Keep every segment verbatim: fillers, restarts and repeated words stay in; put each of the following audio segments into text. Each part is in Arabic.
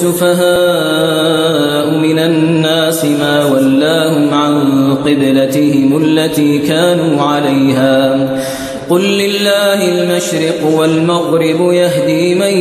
السفهاء من الناس ما ولاهم عن قبلتهم التي كانوا عليها قل لله المشرق والمغرب يهدي من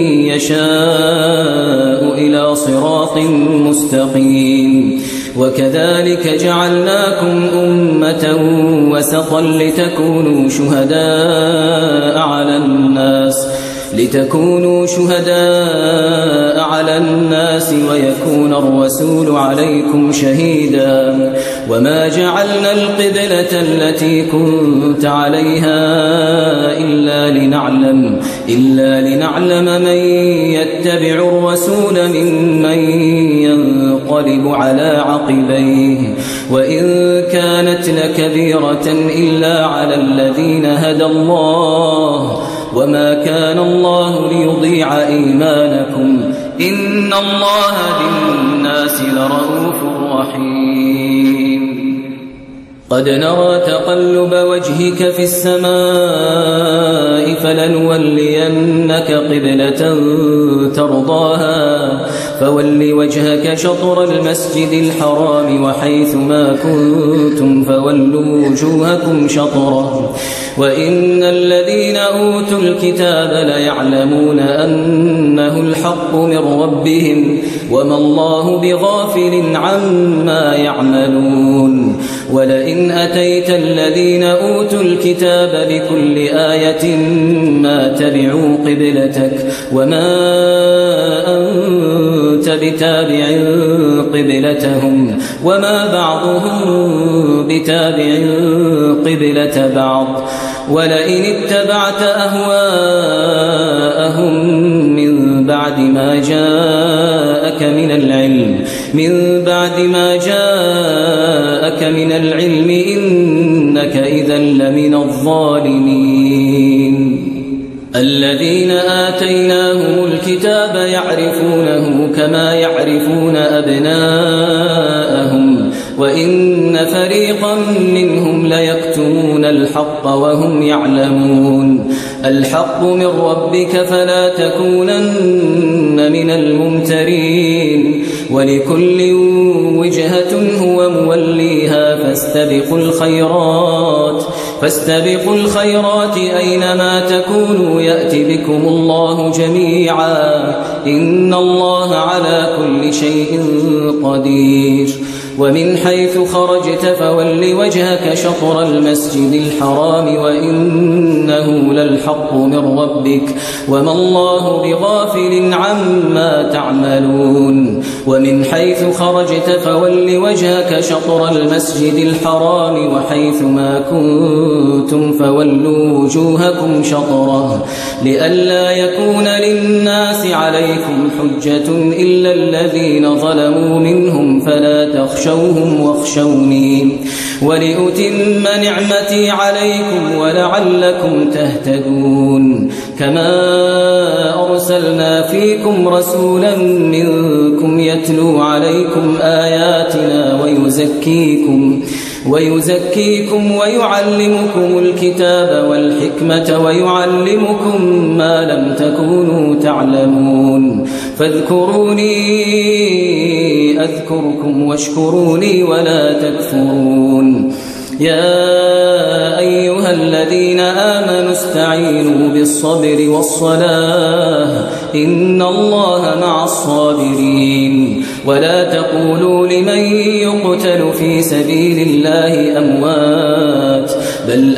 يشاء إلى صراط مستقيم وكذلك جعلناكم أمة وسطا لتكونوا شهداء على الناس لتكونوا شهداء على الناس ويكون الرسول عليكم شهيدا وما جعلنا القبلة التي كنت عليها إلا لنعلم إلا لنعلم من يتبع الرسول ممن ينقلب على عقبيه وإن كانت لكبيرة إلا على الذين هدى الله وما كان الله ليضيع إيمانكم إن الله بالناس لرؤوف رحيم قد نرى تقلب وجهك في السماء فلنولينك قبلة ترضاها فول وجهك شطر المسجد الحرام وحيث ما كنتم فولوا وجوهكم شطره وإن الذين أوتوا الكتاب ليعلمون أنه الحق من ربهم وما الله بغافل عما يعملون ولئن أتيت الذين أوتوا الكتاب بكل آية ما تبعوا قبلتك وما أنت بتابع قبلتهم وما بعضهم بتابع قبلة بعض ولئن اتبعت أهواءهم من بعد ما جاءك من العلم من بعد ما جاءك من العلم إنك إذا لمن الظالمين الذين آتيناهم الكتاب يعرفونه كما يعرفون أبناءهم وإن فريقا منهم ليكتمون الحق وهم يعلمون الحق من ربك فلا تكونن من الممترين ولكل وجهة هو موليها فاستبقوا الخيرات فاستبقوا الخيرات أينما تكونوا يأتي بكم الله جميعا إن الله على كل شيء قدير ومن حيث خرجت فول وجهك شطر المسجد الحرام وإنه للحق من ربك وما الله بغافل عما تعملون ومن حيث خرجت فول وجهك شطر المسجد الحرام وحيث ما كنتم فولوا وجوهكم شطره لئلا يكون للناس عليكم حجة إلا الذين ظلموا منهم فلا تخشوهم واخشوني ولأتم نعمتي عليكم ولعلكم تهتدون كما أرسلنا فيكم رسولا منكم يتلو عليكم آياتنا ويزكيكم ويزكيكم ويعلمكم الكتاب والحكمة ويعلمكم ما لم تكونوا تعلمون فاذكروني أذكركم واشكروا لي ولا تكفرون يا أيها الذين آمنوا استعينوا بالصبر والصلاة إن الله مع الصابرين ولا تقولوا لمن يقتل في سبيل الله أموات بل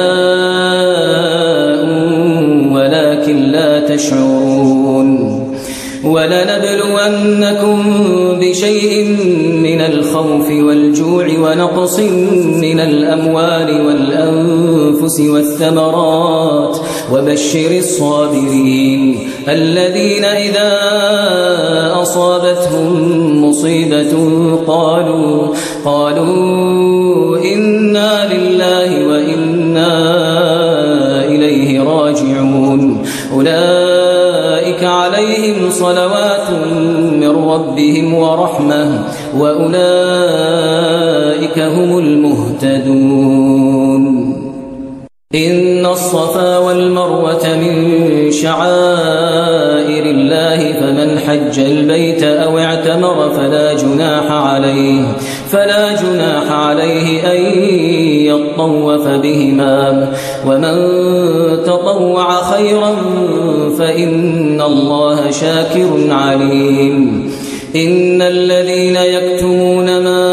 أحياء ولكن لا تشعرون ولنبلونكم بشيء من الخوف والجوع ونقص من الأموال والأنفس والثمرات وبشر الصابرين الذين إذا أصابتهم مصيبة قالوا قالوا إنا لله وإنا إليه راجعون أولئك عليهم صلوات من ربهم ورحمة وأولئك هم المهتدون. إن الصفا والمروة من شعائر الله فمن حج البيت أو اعتمر فلا جناح عليه فلا جناح عليه أن يطوف بهما ومن تطوع خيرا فإن الله شاكر عليم. إن الذين يكتمون ما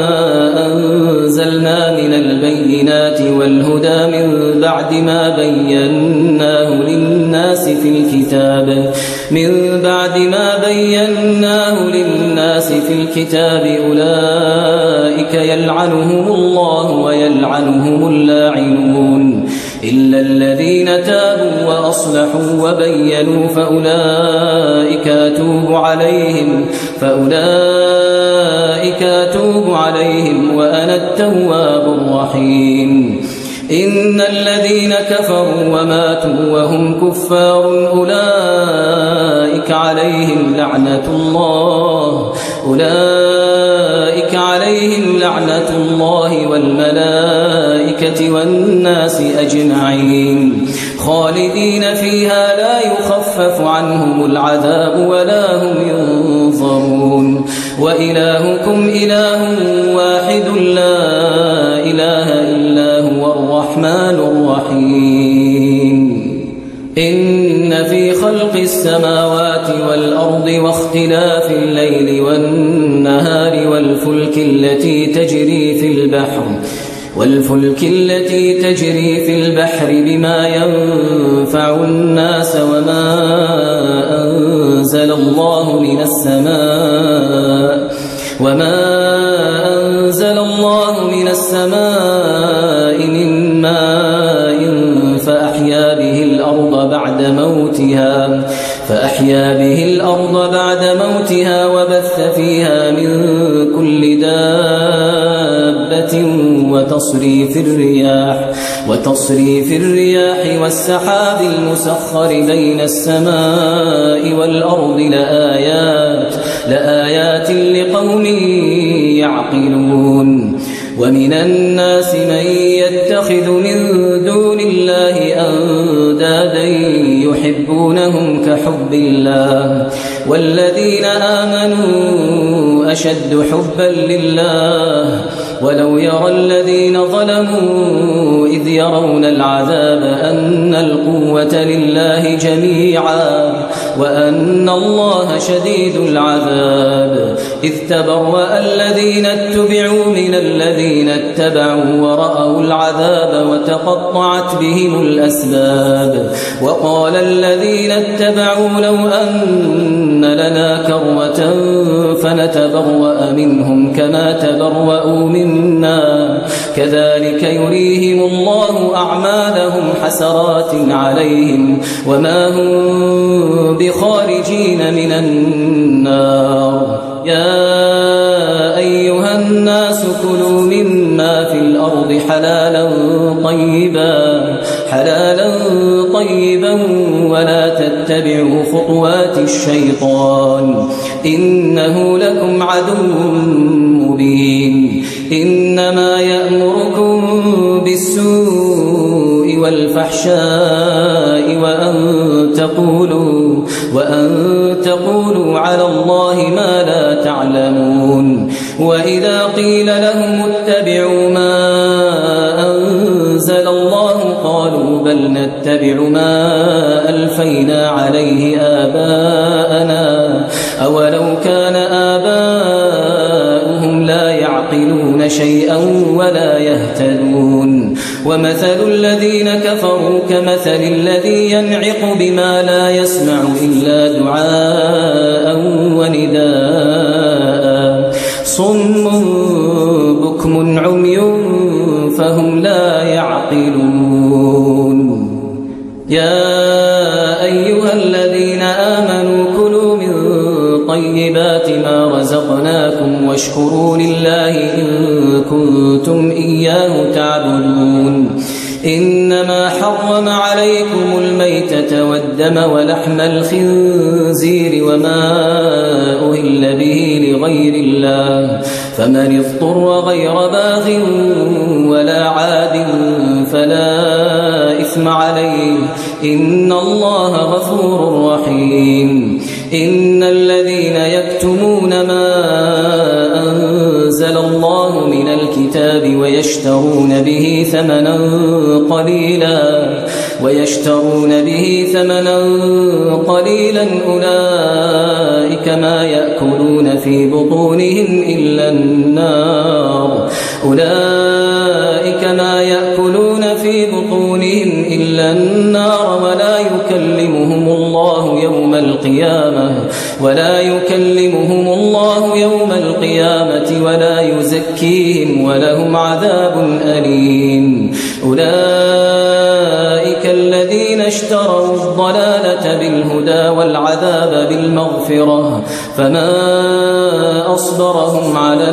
أنزلنا من البينات والهدى من بعد ما بيناه للناس في الكتاب من بعد ما بيناه للناس في الكتاب أولئك يلعنهم الله ويلعنهم اللاعنون إلا الذين تابوا وأصلحوا وبينوا فأولئك أتوب عليهم فأولئك أتوب عليهم وأنا التواب الرحيم. إن الذين كفروا وماتوا وهم كفار أولئك عليهم لعنة الله أولئك عليهم لعنة الله والملائكة والناس أجمعين خالدين فيها لا يخفف عنهم العذاب ولا هم ينظرون. وإلهكم إله واحد لا إله إلا هو الرحمن الرحيم. إن في خلق السماوات والأرض واختلاف الليل والنهار والفلك التي تجري في البحر والفلك التي تجري في البحر بما ينفع الناس وما أنزل الله من السماء وما أنزل الله من السماء من ماء فأحيا به الأرض بعد موتها فأحيا به الأرض بعد موتها وبث فيها من كل دابة وتصريف الرياح وتصريف الرياح والسحاب المسخر بين السماء والأرض لآيات لآيات لقوم يعقلون. ومن الناس من يتخذ من دون الله أندادا يحبونهم كحب الله والذين آمنوا أشد حبا لله ولو يرى الذين ظلموا إذ يرون العذاب أن القوة لله جميعا وأن الله شديد العذاب إذ تبرأ الذين اتبعوا من الذين اتبعوا ورأوا العذاب وتقطعت بهم الأسباب وقال الذين اتبعوا لو أن لنا كرة فنتبرأ منهم كما تبرأوا منا كذلك يريهم الله أعمالهم حسرات عليهم وما هم بخارجين من النار. يا أيها الناس كلوا مما في الأرض حلالا طيبا حلالا طيبا ولا تتبعوا خطوات الشيطان إنه لكم عدو مبين. إنما يأمركم بالسوء والفحشاء وأن تقولوا وأن تقولوا على الله ما لا تعلمون. وإذا قيل لهم اتبعوا ما أنزل الله قالوا بل نتبع ما ألفينا عليه آباءنا أولو كان آباؤهم لا يعقلون شيئا ولا يهتدون. ومثل الذين كفروا كمثل الذي ينعق بما لا يسمع إلا دعاء ونداء صم بكم عمي فهم لا يعقلون. يا أيها الذين آمنوا كلوا من طيبات ما رزقناكم واشكروا لله إن كنتم إياه تعبدون. إنما حرم عليكم الميتة والدم ولحم الخنزير وما أهل به لغير الله فمن اضطر غير باغ ولا عاد فلا إثم عليه إن الله غفور رحيم. إن الذين يكتمون ما أنزل الله من الكتاب ويشترون به ثمنا قليلا ويشترون به ثمنا قليلا أولئك ما يأكلون في بطونهم إلا النار أولئك ما يأكلون في بطونهم إلا النار ولا يكلمهم الله يوم القيامة ولا يكلمهم الله يوم القيامة ولا يزكيهم ولهم عذاب أليم. أولئك الذين اشتروا الضلالة بالهدى والعذاب بالمغفرة فما أصبرهم على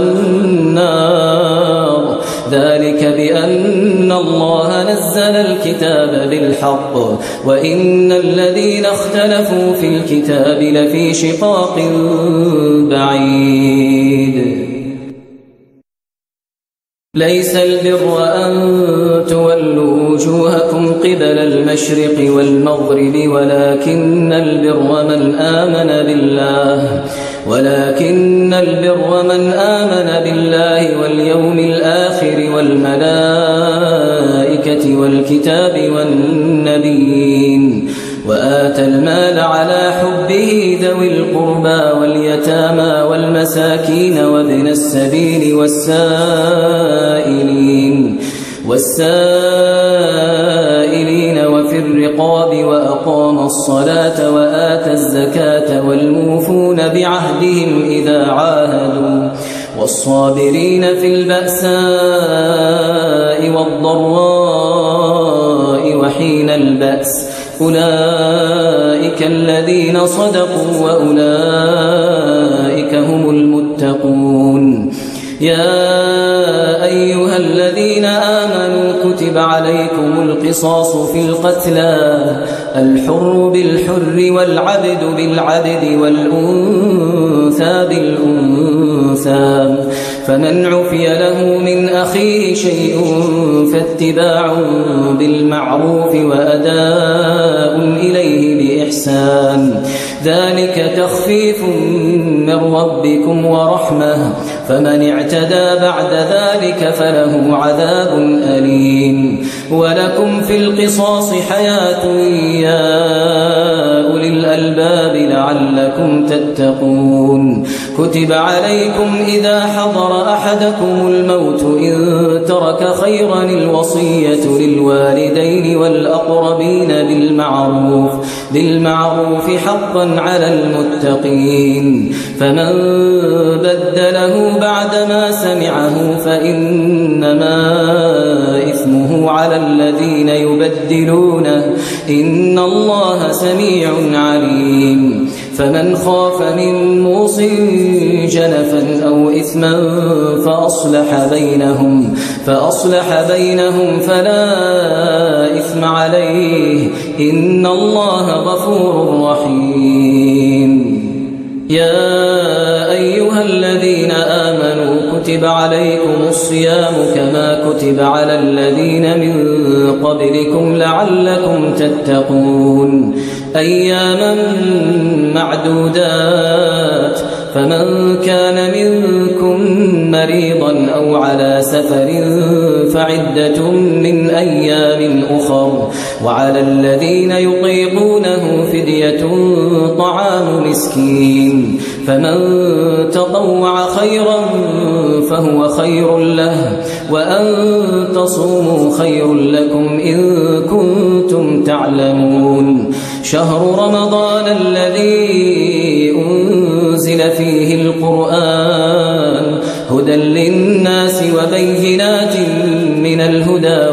النار ذلك بأن الله نزل الكتاب بالحق وإن الذين اختلفوا في الكتاب لفي شقاق بعيد. ليس البر أن تولوا وجوهكم قبل المشرق والمغرب ولكن البر من آمن بالله ولكن البر من آمن بالله واليوم الآخر والملائكة والكتاب والنبيين وآتى المال على حبه ذوي القربى واليتامى والمساكين وابن السبيل والسائلين والسائلين وفي الرقاب وأقام الصلاة وآتى الزكاة والموفون بعهدهم إذا عاهدوا والصابرين في البأساء والضراء وحين البأس أولئك الذين صدقوا وأولئك هم المتقون. يا أيها الذين آمنوا كتب عليكم القصاص في القتلى الحر بالحر والعبد بالعبد والأنثى بالأنثى فمن عفي له من أخيه شيء فاتباع بالمعروف وأداء إليه بإحسان ذلك تخفيف من ربكم ورحمة فمن اعتدى بعد ذلك فله عذاب أليم. ولكم في القصاص حياة يا أولي الألباب لعلكم تتقون. كتب عليكم إذا حضر أحدكم الموت إن ترك خيرا الوصية للوالدين والأقربين بالمعروف بالمعروف حقا على المتقين فمن بدله بعدما سمعه فإنما إثمه على الذين يبدلونه إن الله سميع عليم. فمن خاف من موص جنفا أو إثما فأصلح بينهم فأصلح بينهم فلا إثم عليه إن الله غفور رحيم. يا أيها الذين آمنوا كتب عليكم الصيام كما كتب على الذين من قبلكم لعلكم تتقون أياما معدودات فمن كان منكم مريضا أو على سفر فعدة من أيام أخر وعلى الذين يطيقونه فدية طعام مسكين فمن تطوع خيرا فهو خير له وأن تصوموا خير لكم إن كنتم تعلمون. شهر رمضان الذي أنزل فيه القرآن هدى للناس وبينات من الهدى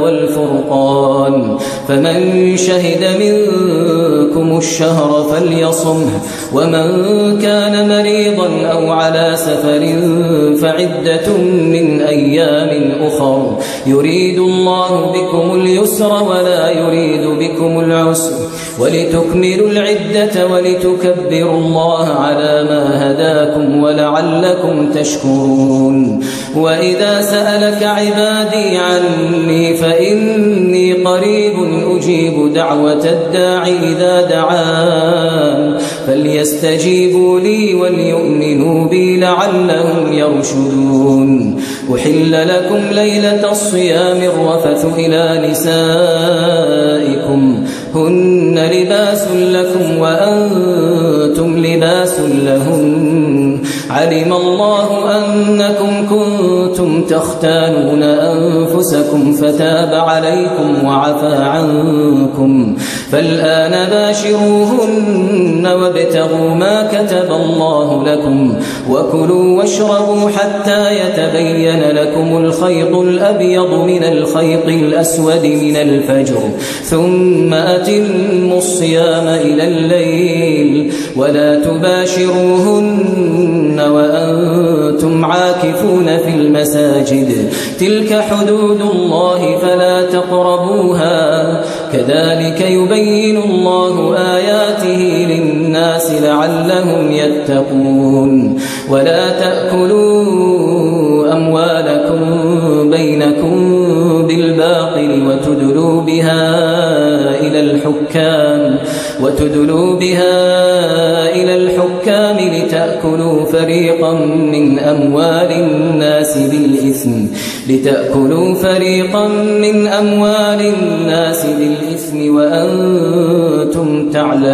والفرقان فمن شهد منكم الشهر فليصمه ومن كان مريضا أو على سفر فعدة من أيام أخر يريد الله بكم اليسر ولا يريد بكم العسر ولتكملوا العدة ولتكبروا الله على ما هداكم ولعلكم تشكرون. وإذا سألك عبادي عني فإني قريب أجيب دعوة الداع إذا دعان فليستجيبوا لي وليؤمنوا بي لعلهم يرشدون. أحل لكم ليلة الصيام الرفث إلى نسائكم هن لباس لكم وأنتم لباس لهم علم الله أنكم كنتم تختانون أنفسكم فتاب عليكم وعفى عنكم فالآن باشروهن وابتغوا ما كتب الله لكم وكلوا واشربوا حتى يتبين لكم الخيط الأبيض من الخيط الأسود من الفجر ثم أتموا الصيام إلى الليل ولا تباشروهن وأنتم عاكفون في المساجد تلك حدود الله فلا تقربوها كذلك يبين الله آياته للناس لعلهم يتقون. ولا تأكلوا أموالكم بينكم بالباطل وتدلوا بها إلى الحكام وتدلوا بها إلى الحكام لتأكلوا فريقا من أموال الناس بالإثم لتأكلوا فريقا من أموال الناس بالإثم وأنتم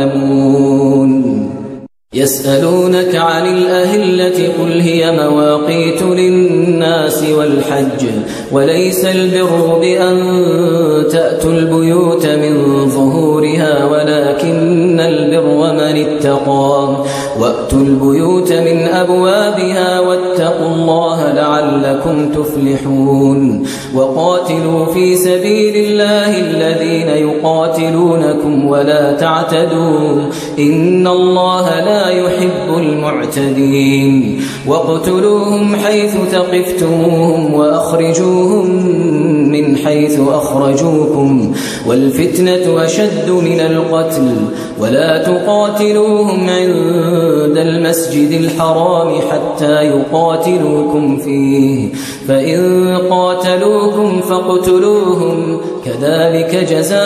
تعلمون. يسألونك عن الأهلة قل هي مواقيت للناس والحج وليس البر بأن تأتوا البيوت من ظهورها ولكن البر من اتقى وأتوا البيوت من أبوابها واتقوا الله لعلكم تفلحون. وقاتلوا في سبيل الله الذين يقاتلونكم ولا تعتدوا إن الله لا يحب المعتدين. واقتلوهم حيث ثقفتموهم وأخرجوهم من حيث أخرجوكم والفتنة أشد من القتل ولا تقاتلوهم عند المسجد الحرام حتى يقاتلوكم فيه فإن قاتلوكم فاقتلوهم كذلك جزاء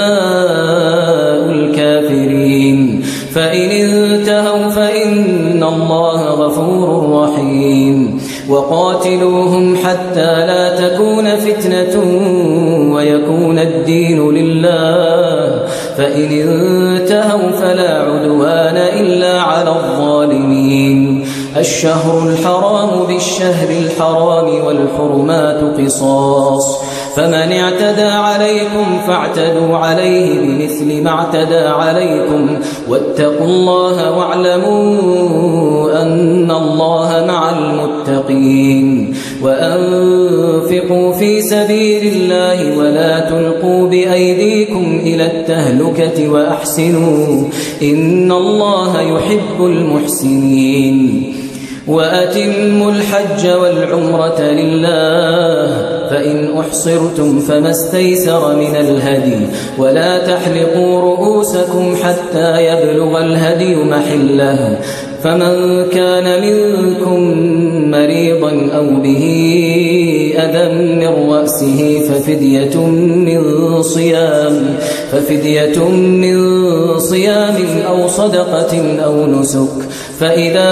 الكافرين. فإن انتهوا فإن الله غفور رحيم. وقاتلوهم حتى لا تكون فتنة ويكون الدين لله فإن انتهوا فلا عدوان إلا على الظالمين. الشهر الحرام بالشهر الحرام والحرمات قصاص فمن اعتدى عليكم فاعتدوا عليه بمثل ما اعتدى عليكم واتقوا الله واعلموا أن الله مع المتقين. وأنفقوا في سبيل الله ولا تلقوا بأيديكم إلى التهلكة وأحسنوا إن الله يحب المحسنين. وأتموا الحج والعمرة لله فإن أحصرتم فما استيسر من الهدي ولا تحلقوا رؤوسكم حتى يبلغ الهدي محله فمن كان منكم مريضا أو به أذى من رأسه ففدية من صيام ففدية من صيام أو صدقة أو نسك فإذا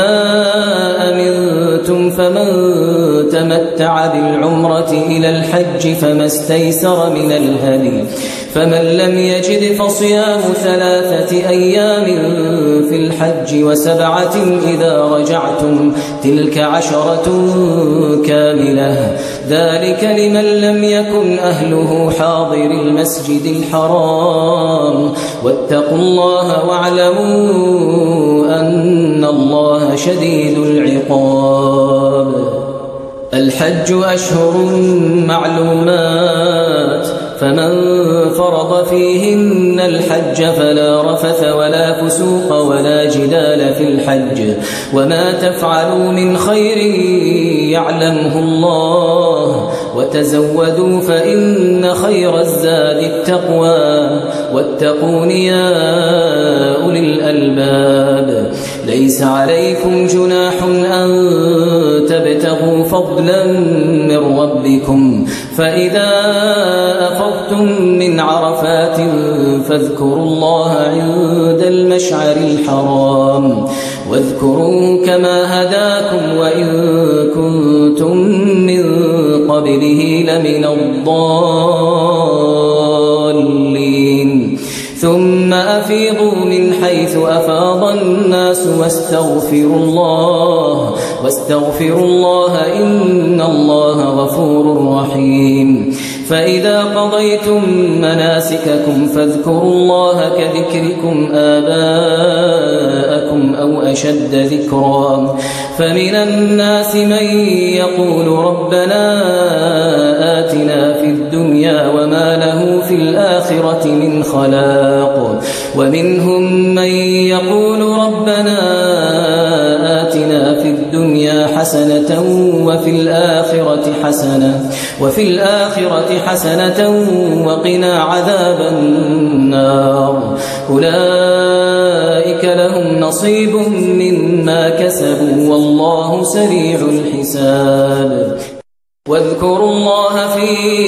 أمنتم فمن تمتع بالعمرة إلى الحج فما استيسر من الهدي فمن لم يجد فصيام ثلاثة أيام في الحج وسبعة إذا رجعتم تلك عشرة كاملة ذلك لمن لم يكن أهله حاضر المسجد الحرام واتقوا الله واعلموا أن الله شديد العقاب. الحج أشهر معلومات فمن فرض فيهن الحج فلا رفث ولا فسوق ولا جدال في الحج وما تفعلوا من خير يعلمه الله وتزودوا فإن خير الزاد التقوى واتقون يا أولي الألباب ليس عليكم جناح أن تبتغوا فضلا من ربكم فإذا أفضتم من عرفات فاذكروا الله عند المشعر الحرام واذكروه كما هداكم وإن كنتم من قبله لمن الضالين ثم أفيضوا من حيث أفاض الناس واستغفروا الله واستغفروا الله إن الله غفور رحيم فإذا قضيتم مناسككم فاذكروا الله كذكركم آباءكم أو أشد ذكرا فمن الناس من يقول ربنا آتنا في الدنيا وما له في الآخرة من خلاق ومنهم من يقول ربنا آتنا في الدنيا حسنة وفي الآخرة حسنة وفي الآخرة حسنة وقنا عذاب النار أولئك لهم نصيب مما كسبوا والله سريع الحساب واذكروا الله في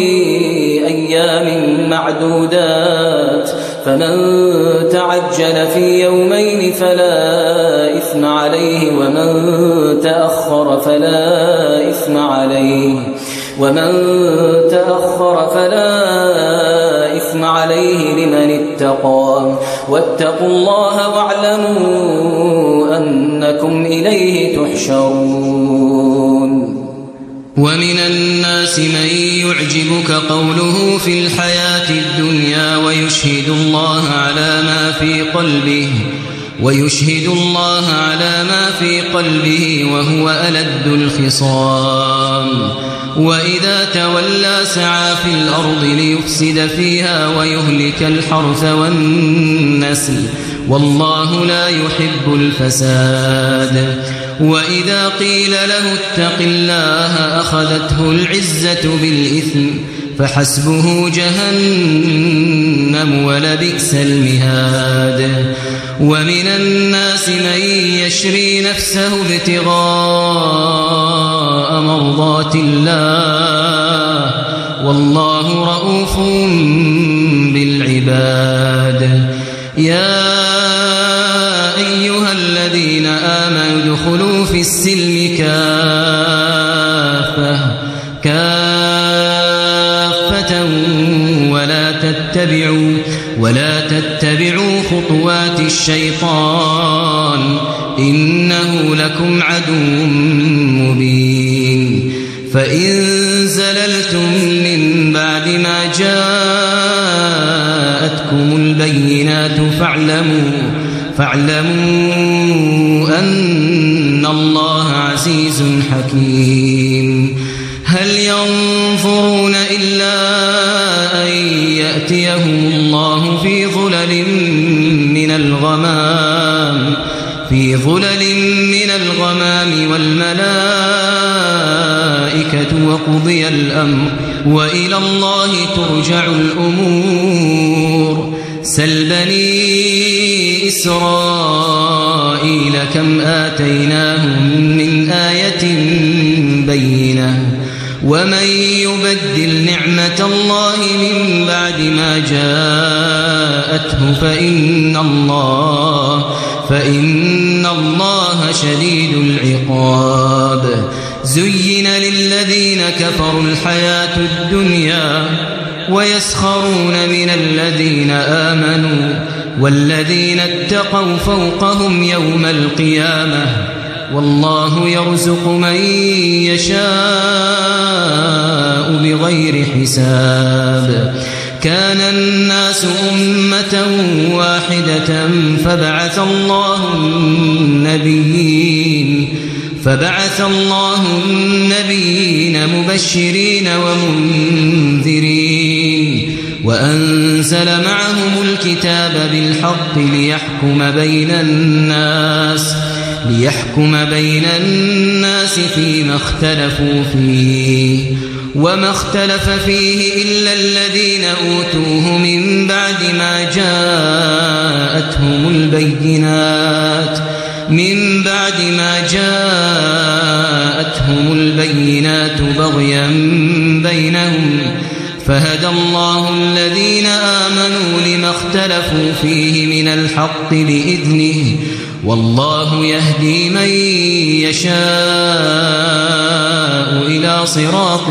أيام معدودات فمن تعجل في يومين فلا إثم عليه ومن تأخر فلا إثم عليه ومن تأخر فلا إثم عليه لمن اتقى واتقوا الله واعلموا أنكم إليه تحشرون ومن الناس من يعجبك قوله في الحياة الدنيا ويشهد الله على ما في قلبه ويشهد الله على ما في قلبه وهو ألد الخصام وإذا تولى سعى في الأرض ليفسد فيها ويهلك الحرث والنسل والله لا يحب الفساد وإذا قيل له اتق الله أخذته العزة بالإثم فحسبه جهنم ولبئس المهاد ومن الناس من يشري نفسه ابتغاء مرضات الله والله رؤوف بالعباد يا أيها الذين آمنوا ادخلوا في السلم كافة كافة ولا تتبعوا ولا تتبعوا خطوات الشيطان إنه لكم عدو مبين فإن زللتم من بعد ما جاءتكم البينات فاعلموا فاعلموا أن الله عزيز حكيم هل ينظرون إلا أن يأتيهم الله في ظلل من الغمام في ظلل من الغمام والملائكة وقضي الأمر وإلى الله ترجع الأمور سل بني إسرائيل كم آتيناهم من آية بينة ومن يبدل نعمة الله من بعد ما جاءته فإن الله فإن الله شديد العقاب زين للذين كفروا الحياة الدنيا ويسخرون من الذين آمنوا والذين اتقوا فوقهم يوم القيامة والله يرزق من يشاء بغير حساب كان الناس أمة واحدة فبعث الله النبيين فبعث الله النبيين مبشرين ومنذرين وأنزل معهم الكتاب بالحق ليحكم بين الناس ليحكم بين الناس فيما اختلفوا فيه وما اختلف فيه إلا الذين أوتوه من بعد ما جاءتهم البينات من بعد ما جاءتهم البينات بغيا بينهم فهدى الله الذين آمنوا لما اختلفوا فيه من الحق بإذنه والله يهدي من يشاء إلى صراط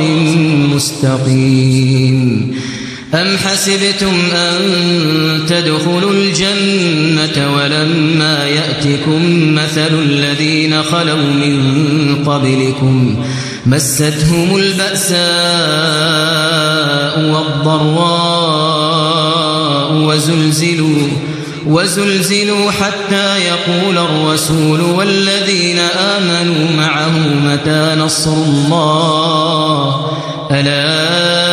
مستقيم. أم حسبتم أن تدخلوا الجنة ولما يأتكم مثل الذين خلوا من قبلكم مستهم البأساء والضراء وزلزلوا وزلزلوا حتى يقول الرسول والذين آمنوا معه متى نصر الله ألا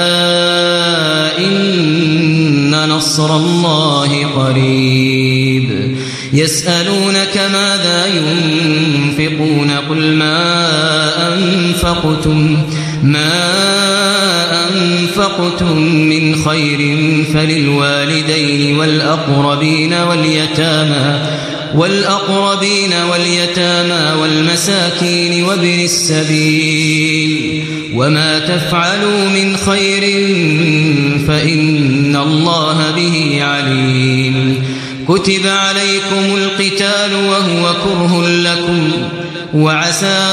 إن نصر الله قريب. يسألونك ماذا ينفقون قل ما أنفقتم ما أنفقتم من خير فللوالدين والأقربين واليتامى والأقربين واليتامى والمساكين وابن السبيل وما تفعلوا من خير فإن الله به عليم. كتب عليكم القتال وهو كره لكم وعسى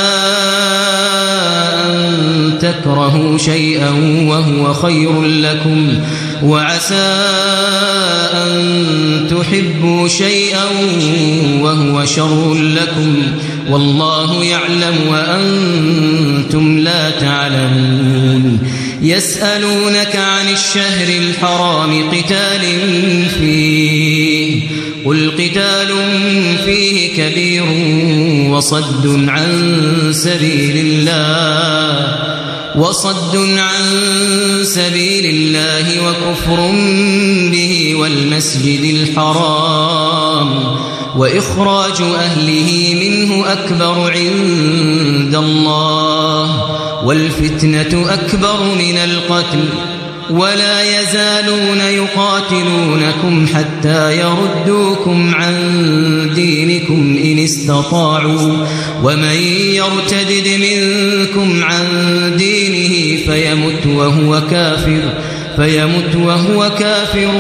أن تكرهوا شيئا وهو خير لكم وعسى أن تحبوا شيئا وهو شر لكم والله يعلم وأنتم لا تعلمون. يسألونك عن الشهر الحرام قتال فيه قل قتال فيه كبير وصد عن سبيل الله وصد عن سبيل الله وكفر به والمسجد الحرام وإخراج أهله منه أكبر عند الله والفتنة أكبر من القتل ولا يزالون يقاتلونكم حتى يردوكم عن دينكم إن استطاعوا ومن يرتدد منكم عن دينه فيمت وهو كافر فيمت وهو كافر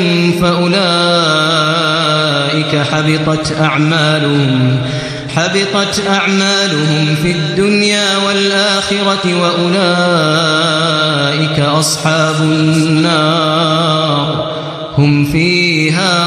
فأولئك حبطت أعمالهم حبطت أعمالهم في الدنيا والآخرة وأولئك أصحاب النار هم فيها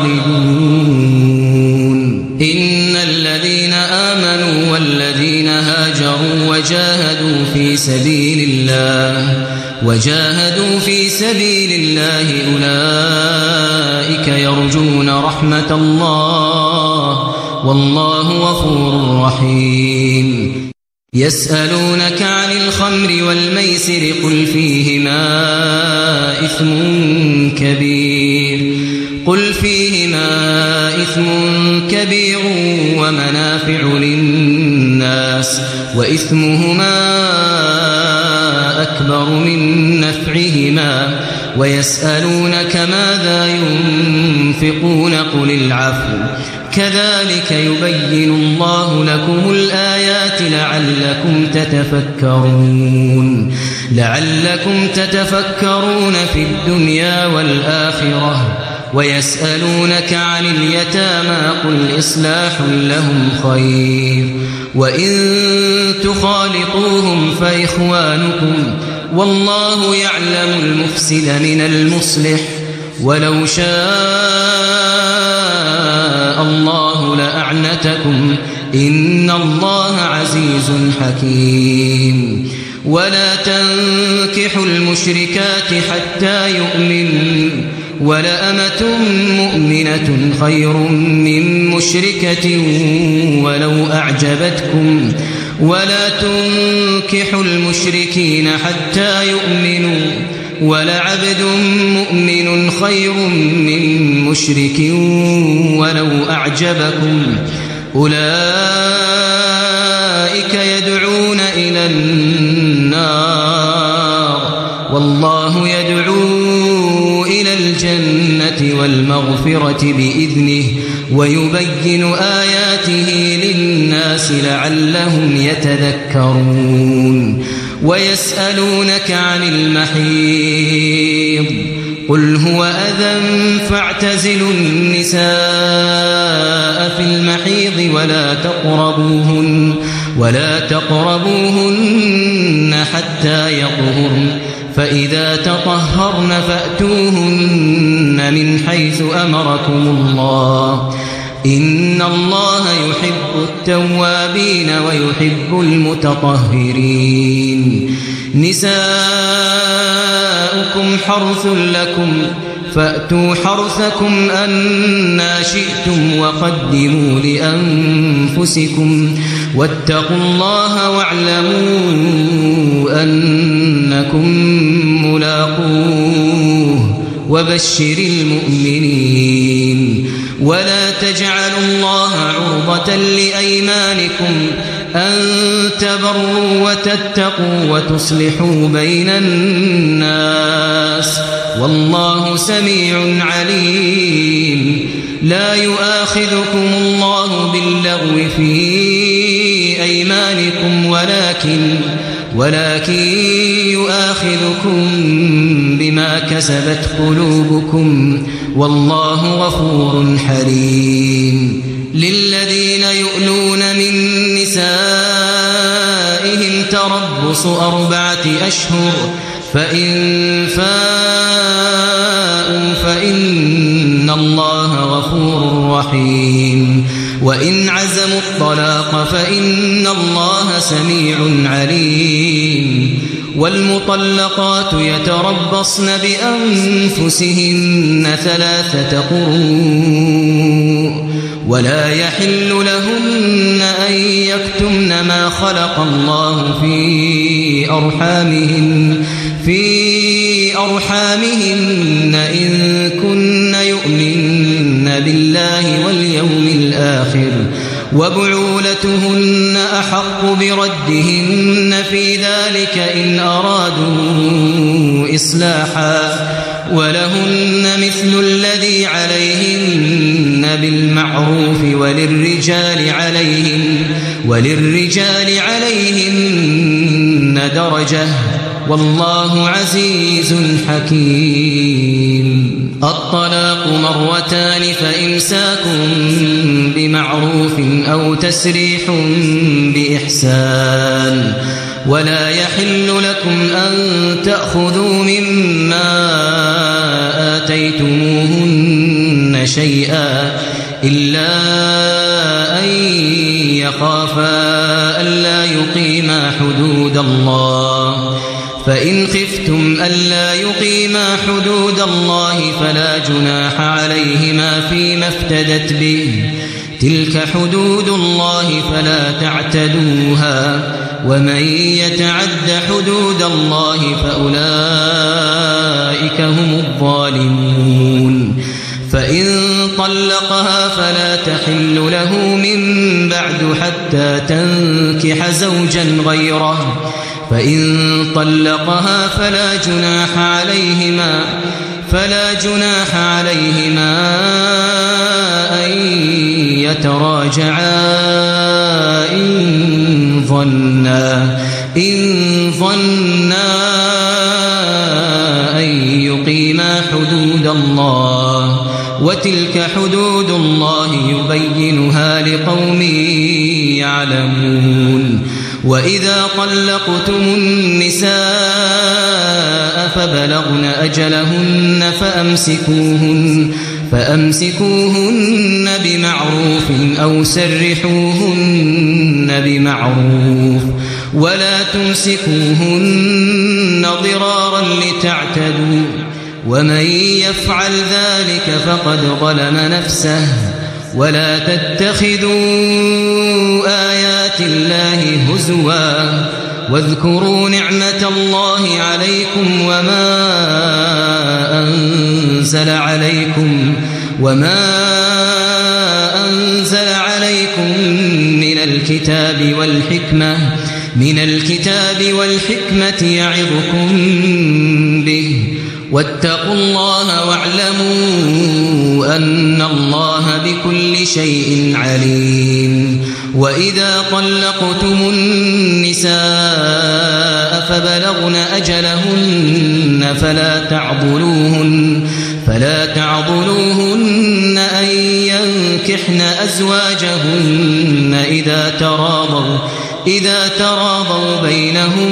خالدون. إن الذين آمنوا والذين هاجروا وجاهدوا في سبيل الله وجاهدوا في سبيل الله أولئك يرجون رحمة الله والله غفور رحيم. يسألونك عن الخمر والميسر قل فيهما إثم كبير قل فيهما إثم كبير ومنافع للناس وإثمهما أكبر من نفعهما ويسألونك ماذا ينفقون قل العفو كذلك يبين الله لكم الآيات لعلكم تتفكرون لعلكم تتفكرون في الدنيا والآخرة. ويسألونك عن اليتامى قل إصلاح لهم خير وإن تخالطوهم فإخوانكم والله يعلم المفسد من المصلح ولو شاء الله لأعنتكم إن الله عزيز حكيم. ولا تنكحوا المشركات حتى يؤمنوا ولأمة مؤمنة خير من مشركة ولو أعجبتكم ولا تنكحوا المشركين حتى يؤمنوا ولعبد مؤمن خير من مشرك ولو أعجبكم أولئك يدعون إلى النار والله يدعو إلى الجنة والمغفرة بإذنه ويبين آياته للناس لعلهم يتذكرون ويسألونك عن المحيض قل هو أذى فاعتزلوا النساء في المحيض ولا تقربوهن ولا تقربوهن حتى يطهرن فإذا تطهرن فأتوهن من حيث أمركم الله إن الله يحب التوابين ويحب المتطهرين نساؤكم حرث لكم فأتوا حرثكم أنى شئتم وقدموا لأنفسكم واتقوا الله واعلموا أنكم ملاقوه وبشر المؤمنين ولا تجعلوا الله عرضة لأيمانكم أن تبروا وتتقوا وتصلحوا بين الناس والله سميع عليم لا يؤاخذكم الله باللغو في أيمانكم ولكن ولكن يؤاخذكم بما كسبت قلوبكم والله غفور حليم للذين يؤلون من نسائهم تربص أربعة أشهر فإن فاءوا فإن الله غفور رحيم وإن عزموا الطلاق فإن الله سميع عليم والمطلقات يتربصن بأنفسهن ثلاثة قروء ولا يحل لهن أن يكتمن ما خلق الله في أرحامهن في أرحامهن إن كن يؤمن بالله واليوم الآخر وبعولتهن أحق بردهن في ذلك إن أرادوا إصلاحا ولهن مثل الذي عليهن بالمعروف وللرجال عليهن وللرجال عليهن درجة والله عزيز حكيم الطلاق مرتان فإمساك بمعروف أو تسريح بإحسان ولا يحل لكم أن تأخذوا مما آتيتموهن شيئا إلا أن يخافا ألا يقيما حدود الله فإن خفتم ألا يقيما حدود الله فلا جناح عليهما فيما افتدت به تلك حدود الله فلا تعتدوها ومن يتعد حدود الله فأولئك هم الظالمون فإن طلقها فلا تحل له من بعد حتى تنكح زوجا غيره فإن طلقها فلا جناح عليهما فلا جناح عليهما أن يتراجعا إن ظنا إن ظنا أن يقيما حدود الله وتلك حدود الله يبينها لقوم يعلمون وإذا طلقتم النساء فبلغن أجلهن فأمسكوهن فأمسكوهن بمعروف أو سرحوهن بمعروف ولا تمسكوهن ضرارا لتعتدوا ومن يفعل ذلك فقد ظلم نفسه ولا تتخذوا آيات الله هزوا واذكروا نعمة الله عليكم وما أنزل عليكم وما أنزل عليكم من الكتاب والحكمة من الكتاب والحكمة يعظكم به واتقوا الله واعلموا أن الله بكل شيء عليم. وإذا طلقتم النساء فبلغن أجلهن فلا تعضلوهن فلا تعضلوهن أن ينكحن أزواجهن إذا تراضوا إذا تراضوا بينهم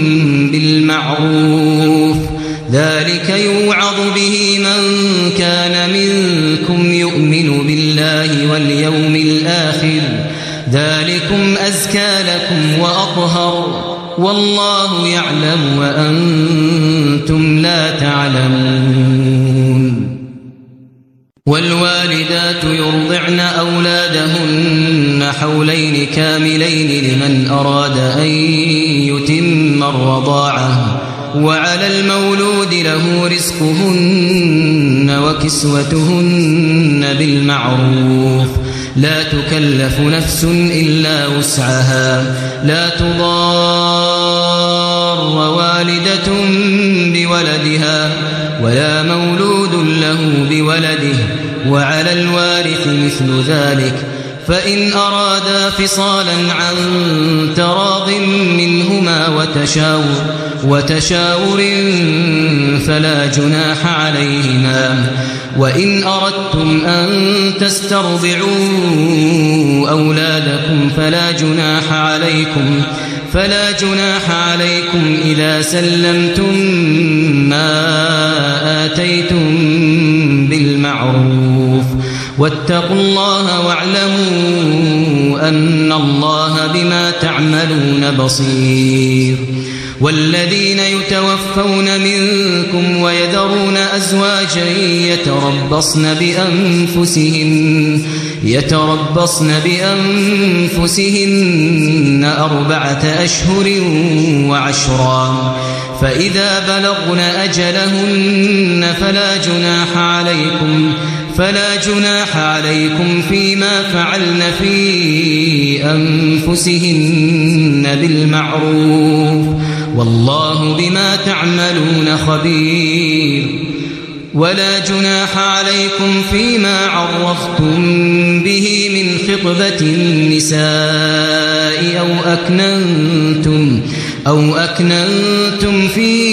بالمعروف ذلك يوعظ به من كان منكم يؤمن بالله واليوم الآخر ذلكم أزكى لكم وأطهر والله يعلم وأنتم لا تعلمون. والوالدات يرضعن أولادهن حولين كاملين لمن أراد أن يتم الرضاعة وعلى المولود له رزقهن وكسوتهن بالمعروف لا تكلف نفس إلا وسعها لا تضار والدة بولدها ولا مولود له بولده وعلى الوارث مثل ذلك فإن أرادا فصالا عن تراض منهما وتشاور وتشاور فلا جناح عليهما. وإن أردتم أن تسترضعوا أولادكم فلا جناح عليكم فلا جناح عليكم إذا سلمتم ما آتيتم بالمعروف واتقوا الله واعلموا أن الله بما تعملون بصير. والذين يتوفون منكم ويذرون أزواجا يتربصن بأنفسهن يتربصن بأنفسهن أربعة أشهر وعشرا فإذا بلغن أجلهن فلا جناح عليكم فلا جناح عليكم فيما فعلن في أنفسهن بالمعروف والله بما تعملون خبير. ولا جناح عليكم فيما عرفتم به من خطبة النساء أو أكننتم أو أكننتم في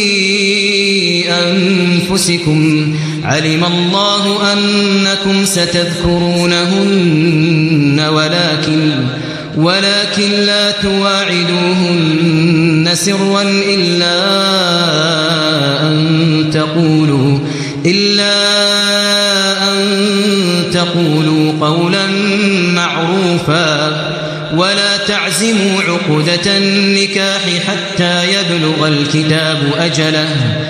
أنفسكم علم الله أنكم ستذكرونهن ولكن ولكن لا تواعدوهن سرا إلا أن تقولوا إلا أن تقولوا قولا معروفا ولا تعزموا عقدة النكاح حتى يبلغ الكتاب أجله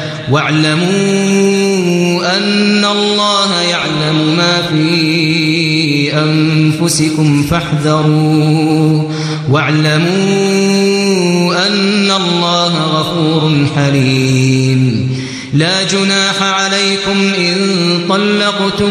واعلموا أن الله يعلم ما في أنفسكم فاحذروا واعلموا أن الله غفور حليم. لا جناح عليكم إن طلقتم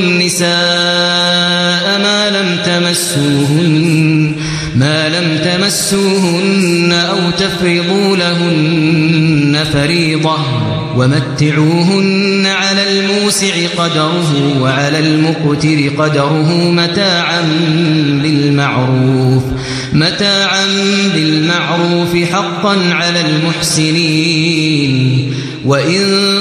النساء ما لم تمسوهن ما لم تمسوهن أو تفرضوا لهن فريضة ومتعوهن على الموسع قدره وعلى المقتر قدره متاعا بالمعروف متاعا بالمعروف حقا على المحسنين. وإن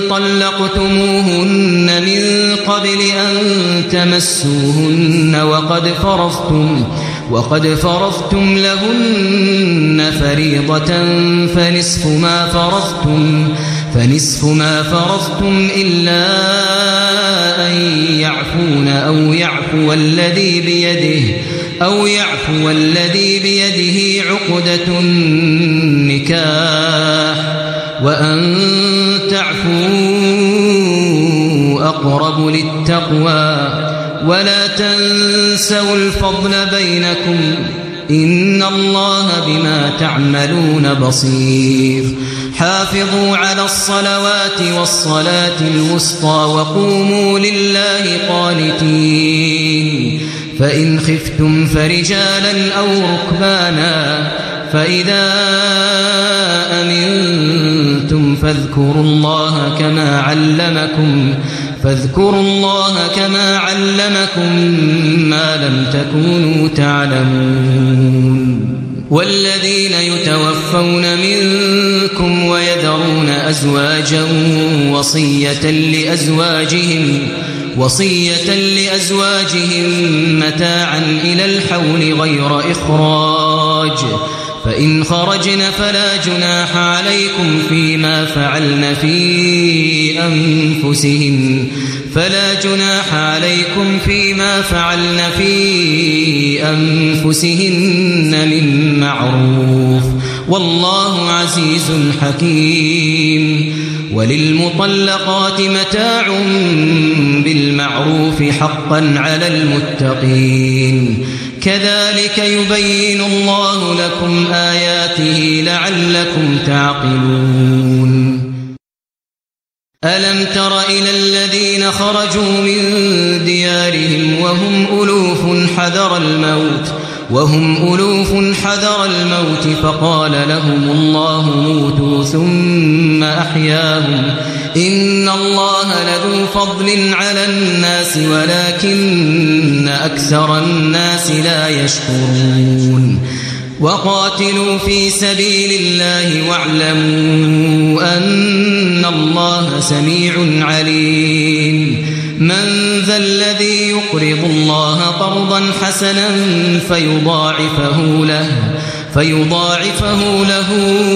طلقتموهن من قبل أن تمسوهن وقد فرضتم وقد فرضتم لهن فريضة فنصف ما فرضتم فنصف ما فرضتم إلا أن يعفون أو يعفو الذي بيده أو يعفو الذي بيده عقدة النكاح وأن تعفوا أقرب للتقوى ولا تنسوا الفضل بينكم إن الله بما تعملون بصير حافظوا على الصلوات والصلاة الوسطى وقوموا لله قانتين فإن خفتم فرجالا أو ركبانا فإذا أمنتم فاذكروا الله كما علمكم فاذكروا الله كما علمكم ما لم تكونوا تعلمون والذين يتوفون منكم ويذرون أزواجا وصية لأزواجهم وصية لأزواجهم متاعا إلى الحول غير إخراج فإن خرجن فلا جناح عليكم فيما فعلن في أنفسهن فلا جناح عليكم فيما فعلن في أنفسهن من معروف والله عزيز حكيم وللمطلقات متاع بالمعروف حقا على المتقين كذلك يبين الله لكم آياته لعلكم تعقلون ألم تر إلى الذين خرجوا من ديارهم وهم ألوف حذر الموت وهم ألوف حذر الموت فقال لهم الله موتوا ثم أحياهم إن الله لذو فضل على الناس ولكن أكثر الناس لا يشكرون وقاتلوا في سبيل الله واعلموا أن الله سميع عليم من ذا الذي يقرض الله قرضا حسنا فيضاعفه له فيضاعفه له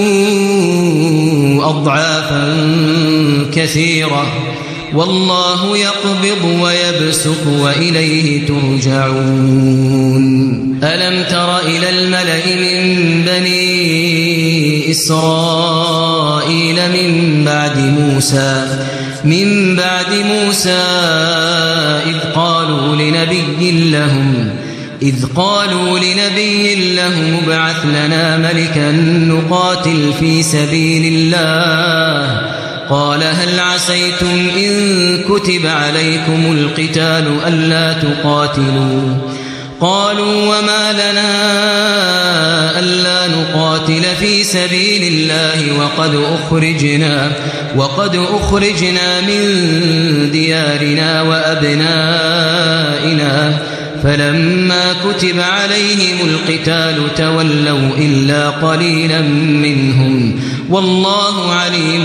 أضعافا كثيرة والله يقبض ويبسط وإليه ترجعون ألم تر إلى الملأ من بني إسرائيل من بعد موسى من بعد موسى إذ قالوا لنبي لهم إذ قالوا لنبي لهم ابعث لنا ملكا نقاتل في سبيل الله قال هل عسيتم إن كتب عليكم القتال ألا تقاتلوا قالوا وما لنا ألا نقاتل في سبيل الله وقد أخرجنا وقد أخرجنا من ديارنا وأبنائنا فلما كتب عليهم القتال تولوا إلا قليلا منهم والله عليم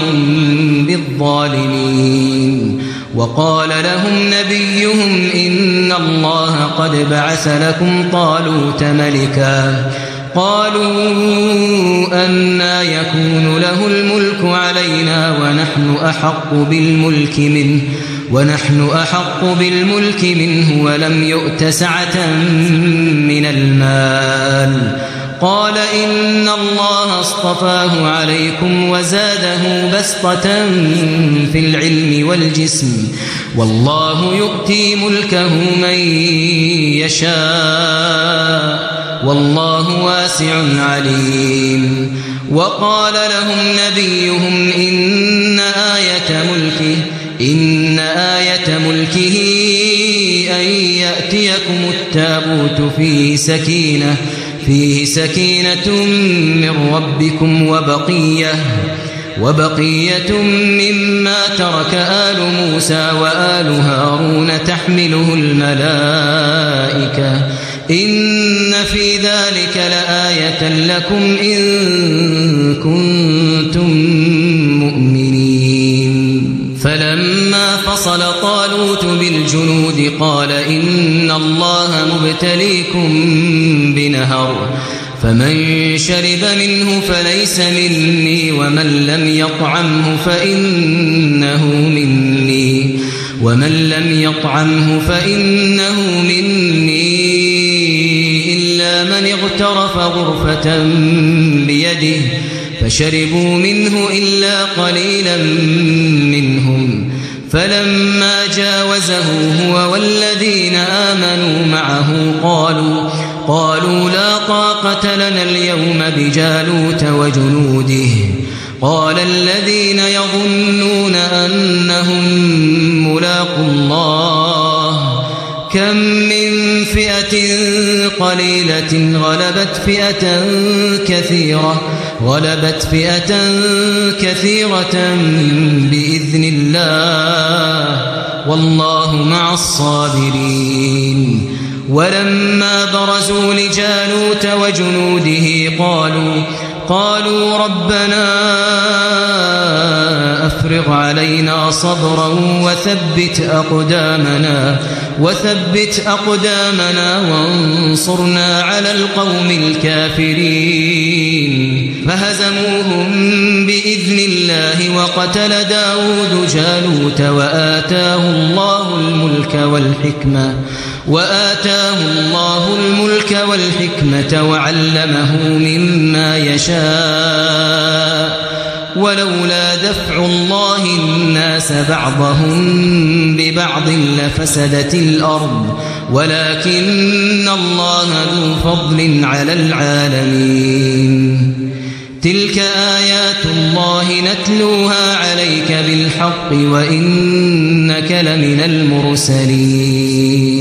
بالظالمين وقال لهم نبيهم إن الله قد بعث لكم طالوت ملكا قالوا أنى يكون له الملك علينا ونحن أحق بالملك منه ونحن أحق بالملك منه ولم يؤت سعة من المال قال إن الله اصطفاه عليكم وزاده بسطة في العلم والجسم والله يؤتي ملكه من يشاء والله واسع عليم وقال لهم نبيهم إن آية ملكه إن آية ملكه أن يأتيكم التابوت فيه سكينة فيه سكينة من ربكم وبقية وبقية مما ترك آل موسى وآل هارون تحمله الملائكة إن في ذلك لآية لكم إن كنتم مؤمنين فلما فصل طالوت بالجنود قال إن الله مبتليكم بنهر فمن شرب منه فليس مني ومن لم يطعمه فإنه مني ومن لم يطعمه فإنه مني إلا من اغترف غرفة بيده فشربوا منه إلا قليلا منهم فلما جاوزه هو والذين آمنوا معه قالوا قالوا لا طاقة لنا اليوم بجالوت وجنوده قال الذين يظنون أنهم ملاقو الله كم من فئة قليلة غلبت فئة كثيرة غلبت فئة كثيرة بإذن الله والله مع الصابرين ولما برزوا لجالوت وجنوده قالوا قالوا ربنا أفرغ علينا صبرا وثبت أقدامنا وثبت أقدامنا وانصرنا على القوم الكافرين فهزموهم بإذن الله وقتل داود جالوت وآتاه الله الملك والحكمة وآتاه الله الملك والحكمة وعلمه مما يشاء ولولا دفع الله الناس بعضهم ببعض لفسدت الأرض ولكن الله ذو فضل على العالمين تلك آيات الله نتلوها عليك بالحق وإنك لمن المرسلين